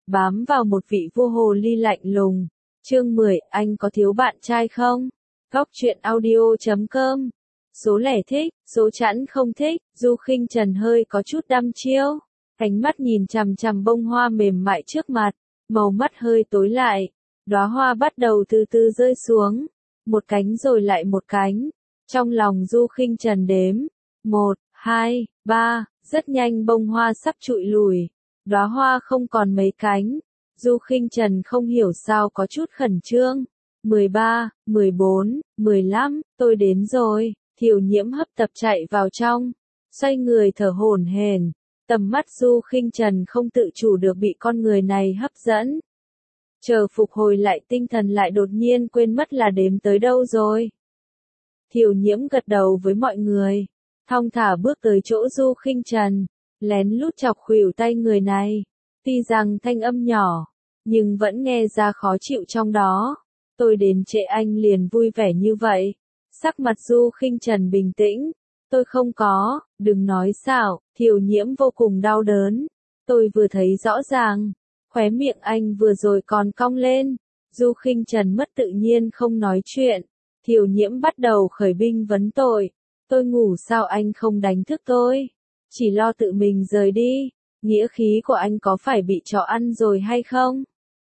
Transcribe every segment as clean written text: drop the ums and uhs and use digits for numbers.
bám vào một vị vua hồ ly lạnh lùng. Chương 10, anh có thiếu bạn trai không? Góc truyện audio.com. Số lẻ thích, số chẵn không thích. Du Khinh Trần hơi có chút đăm chiêu, ánh mắt nhìn chằm chằm bông hoa mềm mại trước mặt, màu mắt hơi tối lại. Đóa hoa bắt đầu từ từ rơi xuống, một cánh rồi lại một cánh. Trong lòng Du Khinh Trần đếm, 1, 2, 3, rất nhanh bông hoa sắp trụi lùi. Đóa hoa không còn mấy cánh. Du Khinh Trần không hiểu sao có chút khẩn trương. 13, 14, 15, tôi đến rồi. Thiều Nhiễm hấp tấp chạy vào trong, xoay người thở hổn hển. Tầm mắt Du Khinh Trần không tự chủ được bị con người này hấp dẫn. Chờ phục hồi lại tinh thần lại đột nhiên quên mất là đếm tới đâu rồi. Thiều Nhiễm gật đầu với mọi người, thong thả bước tới chỗ Du Khinh Trần, lén lút chọc khuỷu tay người này. Tuy rằng thanh âm nhỏ, nhưng vẫn nghe ra khó chịu trong đó. Tôi đến trễ anh liền vui vẻ như vậy. Sắc mặt Du Khinh Trần bình tĩnh. Tôi không có, đừng nói xạo. Thiều Nhiễm vô cùng đau đớn. Tôi vừa thấy rõ ràng, khóe miệng anh vừa rồi còn cong lên. Du Khinh Trần mất tự nhiên không nói chuyện. Thiều Nhiễm bắt đầu khởi binh vấn tội. Tôi ngủ sao anh không đánh thức tôi? Chỉ lo tự mình rời đi. Nghĩa khí của anh có phải bị chó ăn rồi hay không?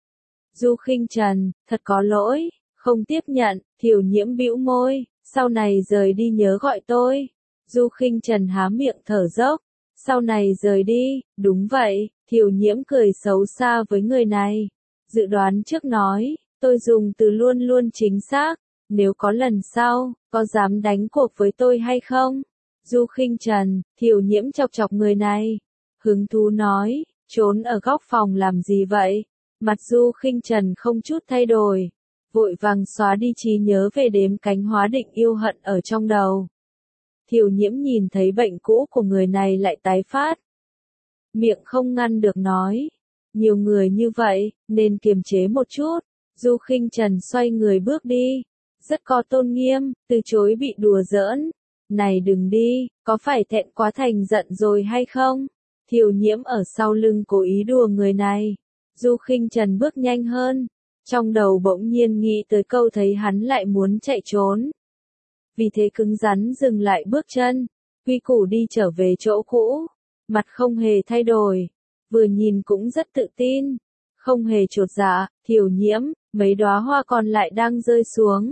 Du Khinh Trần, thật có lỗi, không tiếp nhận. Thiều Nhiễm bĩu môi, sau này rời đi nhớ gọi tôi. Du Khinh Trần há miệng thở dốc, sau này rời đi, đúng vậy. Thiều Nhiễm cười xấu xa với người này. Dự đoán trước nói, tôi dùng từ luôn luôn chính xác. Nếu có lần sau, có dám đánh cuộc với tôi hay không? Du Khinh Trần, Thiều Nhiễm chọc chọc người này. Hứng thú nói, trốn ở góc phòng làm gì vậy? Mặt Du Khinh Trần không chút thay đổi, vội vàng xóa đi trí nhớ về đếm cánh hóa định yêu hận ở trong đầu. Thiều Nhiễm nhìn thấy bệnh cũ của người này lại tái phát. Miệng không ngăn được nói, nhiều người như vậy, nên kiềm chế một chút. Du Khinh Trần xoay người bước đi, rất có tôn nghiêm, từ chối bị đùa giỡn. Này đừng đi, có phải thẹn quá thành giận rồi hay không? Thiều Nhiễm ở sau lưng cố ý đùa người này. Du Khinh Trần bước nhanh hơn, trong đầu bỗng nhiên nghĩ tới câu thấy hắn lại muốn chạy trốn. Vì thế cứng rắn dừng lại bước chân, quy củ đi trở về chỗ cũ, mặt không hề thay đổi, vừa nhìn cũng rất tự tin, không hề chột dạ. Thiều Nhiễm, mấy đóa hoa còn lại đang rơi xuống.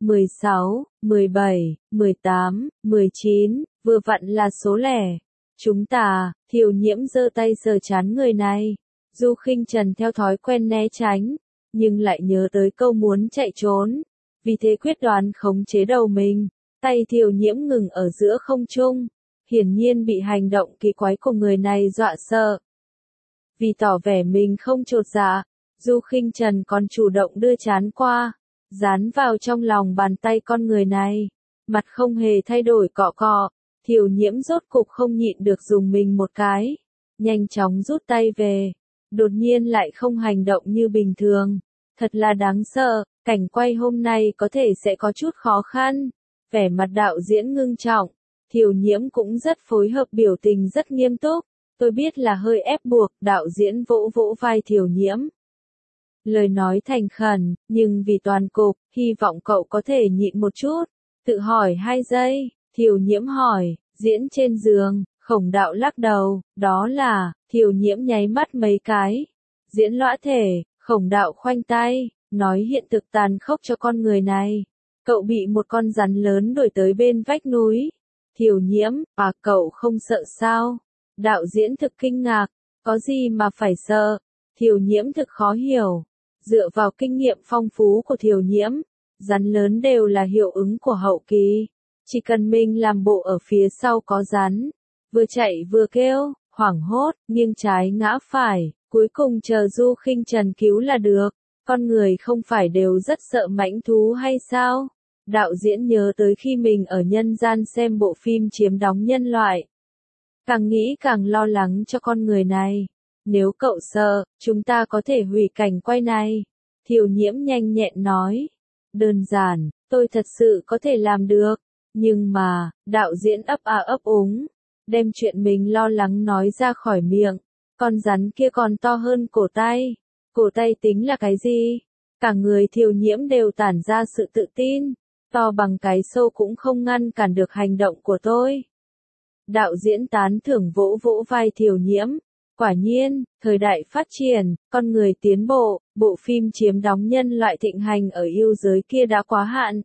16, 17, 18, 19, vừa vặn là số lẻ. Chúng ta, Thiều Nhiễm giơ tay sờ trán người này. Du Khinh Trần theo thói quen né tránh, nhưng lại nhớ tới câu muốn chạy trốn. Vì thế quyết đoán khống chế đầu mình, tay Thiều Nhiễm ngừng ở giữa không trung. Hiển nhiên bị hành động kỳ quái của người này dọa sợ. Vì tỏ vẻ mình không chột dạ, Du Khinh Trần còn chủ động đưa trán qua, dán vào trong lòng bàn tay con người này. Mặt không hề thay đổi cọ cọ. Thiều Nhiễm rốt cục không nhịn được dùng mình một cái, nhanh chóng rút tay về. Đột nhiên lại không hành động như bình thường. Thật là đáng sợ, cảnh quay hôm nay có thể sẽ có chút khó khăn. Vẻ mặt đạo diễn ngưng trọng, Thiều Nhiễm cũng rất phối hợp, biểu tình rất nghiêm túc. Tôi biết là hơi ép buộc, đạo diễn vỗ vỗ vai Thiều Nhiễm. Lời nói thành khẩn, nhưng vì toàn cục, hy vọng cậu có thể nhịn một chút. Tự hỏi 2 giây, Thiều Nhiễm hỏi, diễn trên giường. Khổng đạo lắc đầu, đó là. Thiều Nhiễm nháy mắt mấy cái. Diễn lõa thể. Khổng đạo khoanh tay, nói hiện thực tàn khốc cho con người này. Cậu bị một con rắn lớn đuổi tới bên vách núi. Thiều Nhiễm, cậu không sợ sao? Đạo diễn thực kinh ngạc, có gì mà phải sợ? Thiều Nhiễm thực khó hiểu. Dựa vào kinh nghiệm phong phú của Thiều Nhiễm, rắn lớn đều là hiệu ứng của hậu kỳ. Chỉ cần mình làm bộ ở phía sau có rắn, vừa chạy vừa kêu, hoảng hốt, nghiêng trái ngã phải, cuối cùng chờ Du Khinh Trần cứu là được. Con người không phải đều rất sợ mãnh thú hay sao? Đạo diễn nhớ tới khi mình ở nhân gian xem bộ phim Chiếm đóng nhân loại. Càng nghĩ càng lo lắng cho con người này. Nếu cậu sợ, chúng ta có thể hủy cảnh quay này. Thiều Nhiễm nhanh nhẹn nói. Đơn giản, tôi thật sự có thể làm được. Nhưng mà, đạo diễn ấp úng, đem chuyện mình lo lắng nói ra khỏi miệng. Con rắn kia còn to hơn cổ tay. Cổ tay tính là cái gì? Cả người Thiều Nhiễm đều tản ra sự tự tin. To bằng cái sâu cũng không ngăn cản được hành động của tôi. Đạo diễn tán thưởng vỗ vỗ vai Thiều Nhiễm. Quả nhiên, thời đại phát triển, con người tiến bộ, bộ phim chiếm đóng nhân loại thịnh hành ở yêu giới kia đã quá hạn.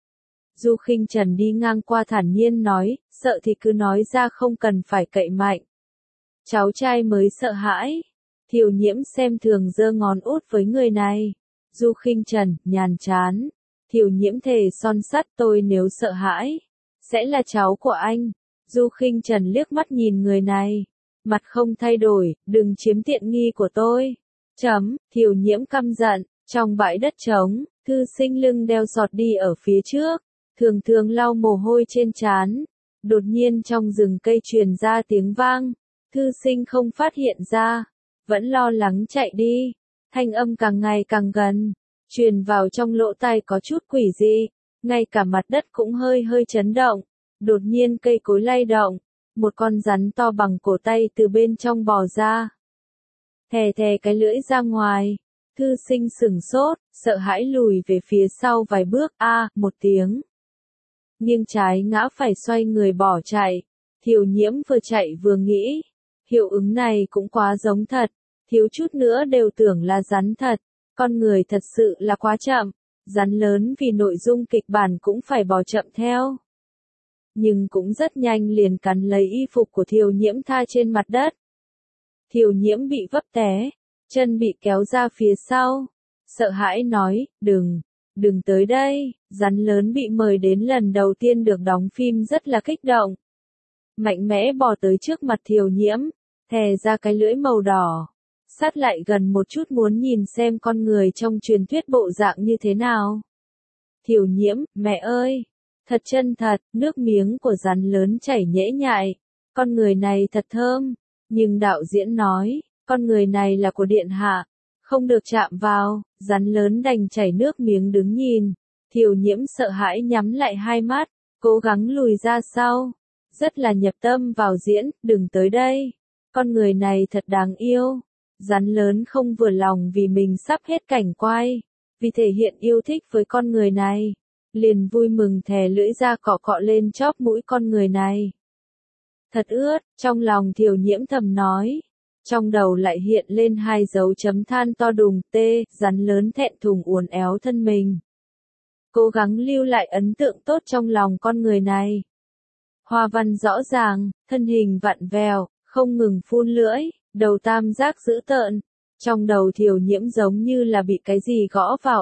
Du Khinh Trần đi ngang qua thản nhiên nói, sợ thì cứ nói ra không cần phải cậy mạnh. Cháu trai mới sợ hãi. Thiều Nhiễm xem thường giơ ngón út với người này. Du Khinh Trần, nhàn chán. Thiều Nhiễm thề son sắt tôi nếu sợ hãi, sẽ là cháu của anh. Du Khinh Trần liếc mắt nhìn người này. Mặt không thay đổi, đừng chiếm tiện nghi của tôi. Thiều Nhiễm căm giận, trong bãi đất trống, thư sinh lưng đeo sọt đi ở phía trước. Thường thường lau mồ hôi trên trán. Đột nhiên trong rừng cây truyền ra tiếng vang. Thư sinh không phát hiện ra. Vẫn lo lắng chạy đi. Thanh âm càng ngày càng gần. Truyền vào trong lỗ tai có chút quỷ dị. Ngay cả mặt đất cũng hơi hơi chấn động. Đột nhiên cây cối lay động. Một con rắn to bằng cổ tay từ bên trong bò ra. Thè thè cái lưỡi ra ngoài. Thư sinh sửng sốt, sợ hãi lùi về phía sau vài bước. Một tiếng. Nghiêng trái ngã phải xoay người bỏ chạy. Thiều Nhiễm vừa chạy vừa nghĩ. Hiệu ứng này cũng quá giống thật. Thiếu chút nữa đều tưởng là rắn thật. Con người thật sự là quá chậm. Rắn lớn vì nội dung kịch bản cũng phải bò chậm theo. Nhưng cũng rất nhanh liền cắn lấy y phục của Thiều Nhiễm tha trên mặt đất. Thiều Nhiễm bị vấp té. Chân bị kéo ra phía sau. Sợ hãi nói, đừng tới đây. Rắn lớn bị mời đến lần đầu tiên được đóng phim rất là kích động. Mạnh mẽ bò tới trước mặt Thiều Nhiễm. Thè ra cái lưỡi màu đỏ. Sát lại gần một chút muốn nhìn xem con người trong truyền thuyết bộ dạng như thế nào. Thiều Nhiễm, mẹ ơi! Thật chân thật, nước miếng của rắn lớn chảy nhễ nhại. Con người này thật thơm. Nhưng đạo diễn nói, con người này là của điện hạ. Không được chạm vào, rắn lớn đành chảy nước miếng đứng nhìn. Thiều Nhiễm sợ hãi nhắm lại hai mắt, cố gắng lùi ra sau. Rất là nhập tâm vào diễn, đừng tới đây. Con người này thật đáng yêu. Rắn lớn không vừa lòng vì mình sắp hết cảnh quay. Vì thể hiện yêu thích với con người này. Liền vui mừng thè lưỡi ra cọ cọ lên chóp mũi con người này. Thật ướt, trong lòng Thiều Nhiễm thầm nói. Trong đầu lại hiện lên hai dấu chấm than to đùng. Rắn lớn thẹn thùng uốn éo thân mình. Cố gắng lưu lại ấn tượng tốt trong lòng con người này. Hoa văn rõ ràng, thân hình vặn vẹo, không ngừng phun lưỡi, đầu tam giác dữ tợn. Trong đầu Thiều Nhiễm giống như là bị cái gì gõ vào.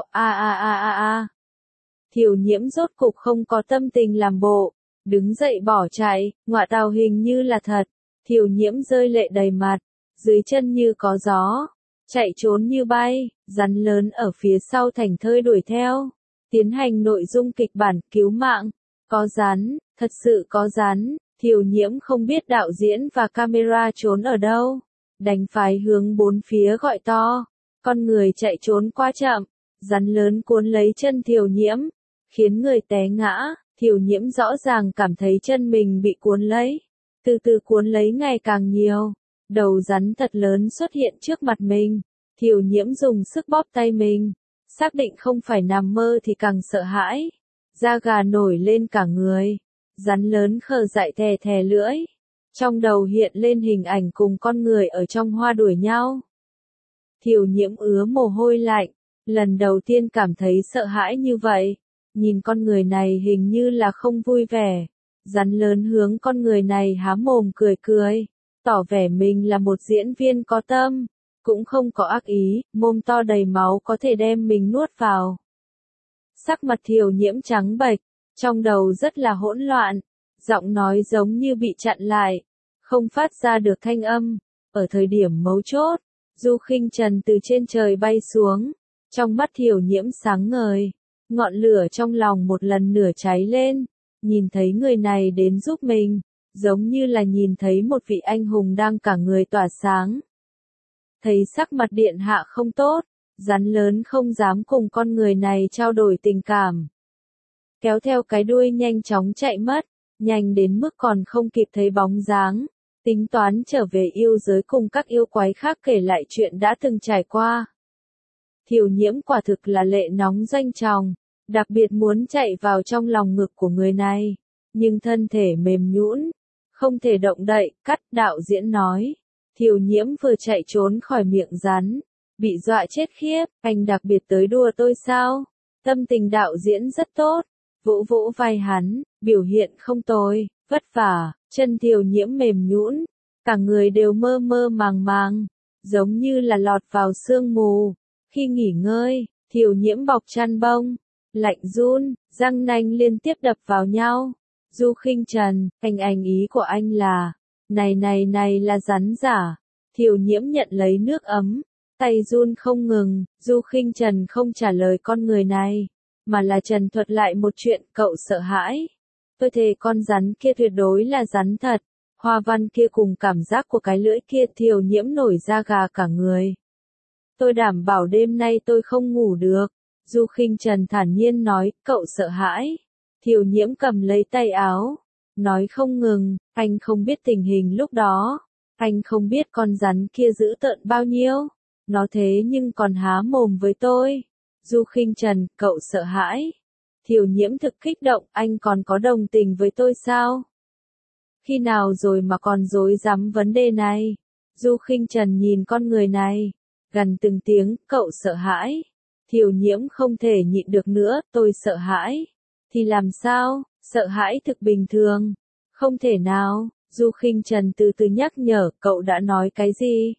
Thiều Nhiễm rốt cục không có tâm tình làm bộ. Đứng dậy bỏ chạy, ngọa tào hình như là thật. Thiều Nhiễm rơi lệ đầy mặt. Dưới chân như có gió. Chạy trốn như bay, rắn lớn ở phía sau thành thơi đuổi theo. Tiến hành nội dung kịch bản cứu mạng. Có rắn, thật sự có rắn. Thiều Nhiễm không biết đạo diễn và camera trốn ở đâu. Đành phải hướng bốn phía gọi to. Con người chạy trốn quá chậm. Rắn lớn cuốn lấy chân Thiều Nhiễm. Khiến người té ngã. Thiều Nhiễm rõ ràng cảm thấy chân mình bị cuốn lấy. Từ từ cuốn lấy ngày càng nhiều. Đầu rắn thật lớn xuất hiện trước mặt mình. Thiều Nhiễm dùng sức bóp tay mình. Xác định không phải nằm mơ thì càng sợ hãi. Da gà nổi lên cả người. Rắn lớn khờ dại thè thè lưỡi. Trong đầu hiện lên hình ảnh cùng con người ở trong hoa đuổi nhau. Thiều Nhiễm ứa mồ hôi lạnh. Lần đầu tiên cảm thấy sợ hãi như vậy. Nhìn con người này hình như là không vui vẻ. Rắn lớn hướng con người này há mồm cười cười. Tỏ vẻ mình là một diễn viên có tâm. Cũng không có ác ý, mồm to đầy máu có thể đem mình nuốt vào. Sắc mặt Thiều Nhiễm trắng bệch. Trong đầu rất là hỗn loạn. Giọng nói giống như bị chặn lại. Không phát ra được thanh âm. Ở thời điểm mấu chốt, Du Khinh Trần từ trên trời bay xuống. Trong mắt Thiều Nhiễm sáng ngời. Ngọn lửa trong lòng một lần nửa cháy lên. Nhìn thấy người này đến giúp mình. Giống như là nhìn thấy một vị anh hùng đang cả người tỏa sáng. Thấy sắc mặt điện hạ không tốt. Rắn lớn không dám cùng con người này trao đổi tình cảm. Kéo theo cái đuôi nhanh chóng chạy mất. Nhanh đến mức còn không kịp thấy bóng dáng. tính toán trở về yêu giới cùng các yêu quái khác kể lại chuyện đã từng trải qua. Thiều Nhiễm quả thực là lệ nóng doanh tròng, đặc biệt muốn chạy vào trong lòng ngực của người này, nhưng thân thể mềm nhũn, không thể động đậy, cắt đạo diễn nói. Thiều Nhiễm vừa chạy trốn khỏi miệng rắn, bị dọa chết khiếp, anh đặc biệt tới đùa tôi sao? Tâm tình đạo diễn rất tốt, vỗ vỗ vai hắn, biểu hiện không tồi, vất vả, chân Thiều Nhiễm mềm nhũn, cả người đều mơ mơ màng màng, giống như là lọt vào sương mù. Khi nghỉ ngơi, Thiều Nhiễm bọc chăn bông, lạnh run, răng nanh liên tiếp đập vào nhau. Du Khinh Trần, anh ý của anh là, này là rắn giả. Thiều Nhiễm nhận lấy nước ấm, tay run không ngừng, Du Khinh Trần không trả lời con người này, mà là trần thuật lại một chuyện cậu sợ hãi. Tôi thề con rắn kia tuyệt đối là rắn thật, hoa văn kia cùng cảm giác của cái lưỡi kia. Thiều Nhiễm nổi da gà cả người. Tôi đảm bảo đêm nay tôi không ngủ được. Du Khinh Trần thản nhiên nói, cậu sợ hãi. Thiều Nhiễm cầm lấy tay áo, nói không ngừng, anh không biết tình hình lúc đó, anh không biết con rắn kia dữ tợn bao nhiêu, nó thế nhưng còn há mồm với tôi. Du Khinh Trần, cậu sợ hãi. Thiều Nhiễm thực kích động, anh còn có đồng tình với tôi sao? Khi nào rồi mà còn dối dám vấn đề này? Du Khinh Trần nhìn con người này, gần từng tiếng, cậu sợ hãi. Thiều Nhiễm không thể nhịn được nữa, tôi sợ hãi. Thì làm sao, sợ hãi thực bình thường. Không thể nào, Du Khinh Trần từ từ nhắc nhở, cậu đã nói cái gì?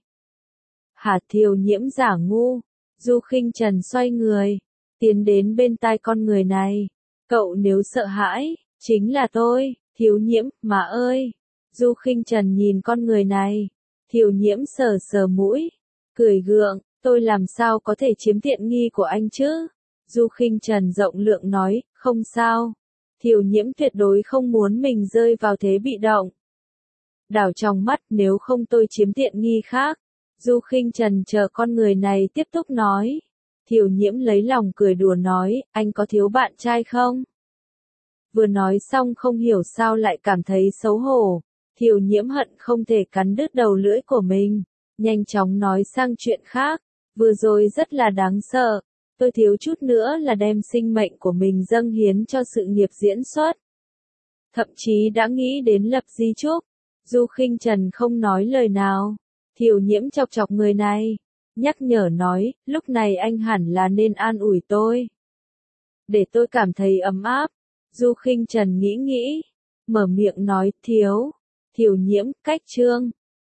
Hả? Thiều Nhiễm giả ngu. Du Khinh Trần xoay người, tiến đến bên tai con người này. Cậu nếu sợ hãi, chính là tôi. Thiều Nhiễm, mà ơi. Du Khinh Trần nhìn con người này. Thiều Nhiễm sờ sờ mũi, cười gượng, tôi làm sao có thể chiếm tiện nghi của anh chứ? Du Khinh Trần rộng lượng nói, không sao. Thiều Nhiễm tuyệt đối không muốn mình rơi vào thế bị động. Đảo trong mắt, nếu không tôi chiếm tiện nghi khác. Du Khinh Trần chờ con người này tiếp tục nói. Thiều Nhiễm lấy lòng cười đùa nói, anh có thiếu bạn trai không? Vừa nói xong không hiểu sao lại cảm thấy xấu hổ. Thiều Nhiễm hận không thể cắn đứt đầu lưỡi của mình. Nhanh chóng nói sang chuyện khác. Vừa rồi rất là đáng sợ. Tôi thiếu chút nữa là đem sinh mệnh của mình dâng hiến cho sự nghiệp diễn xuất. Thậm chí đã nghĩ đến lập di chúc. Du Khinh Trần không nói lời nào. Thiều Nhiễm chọc chọc người này, nhắc nhở nói, lúc này anh hẳn là nên an ủi tôi. Để tôi cảm thấy ấm áp. Du Khinh Trần nghĩ, mở miệng nói, Thiều Nhiễm, cách chương.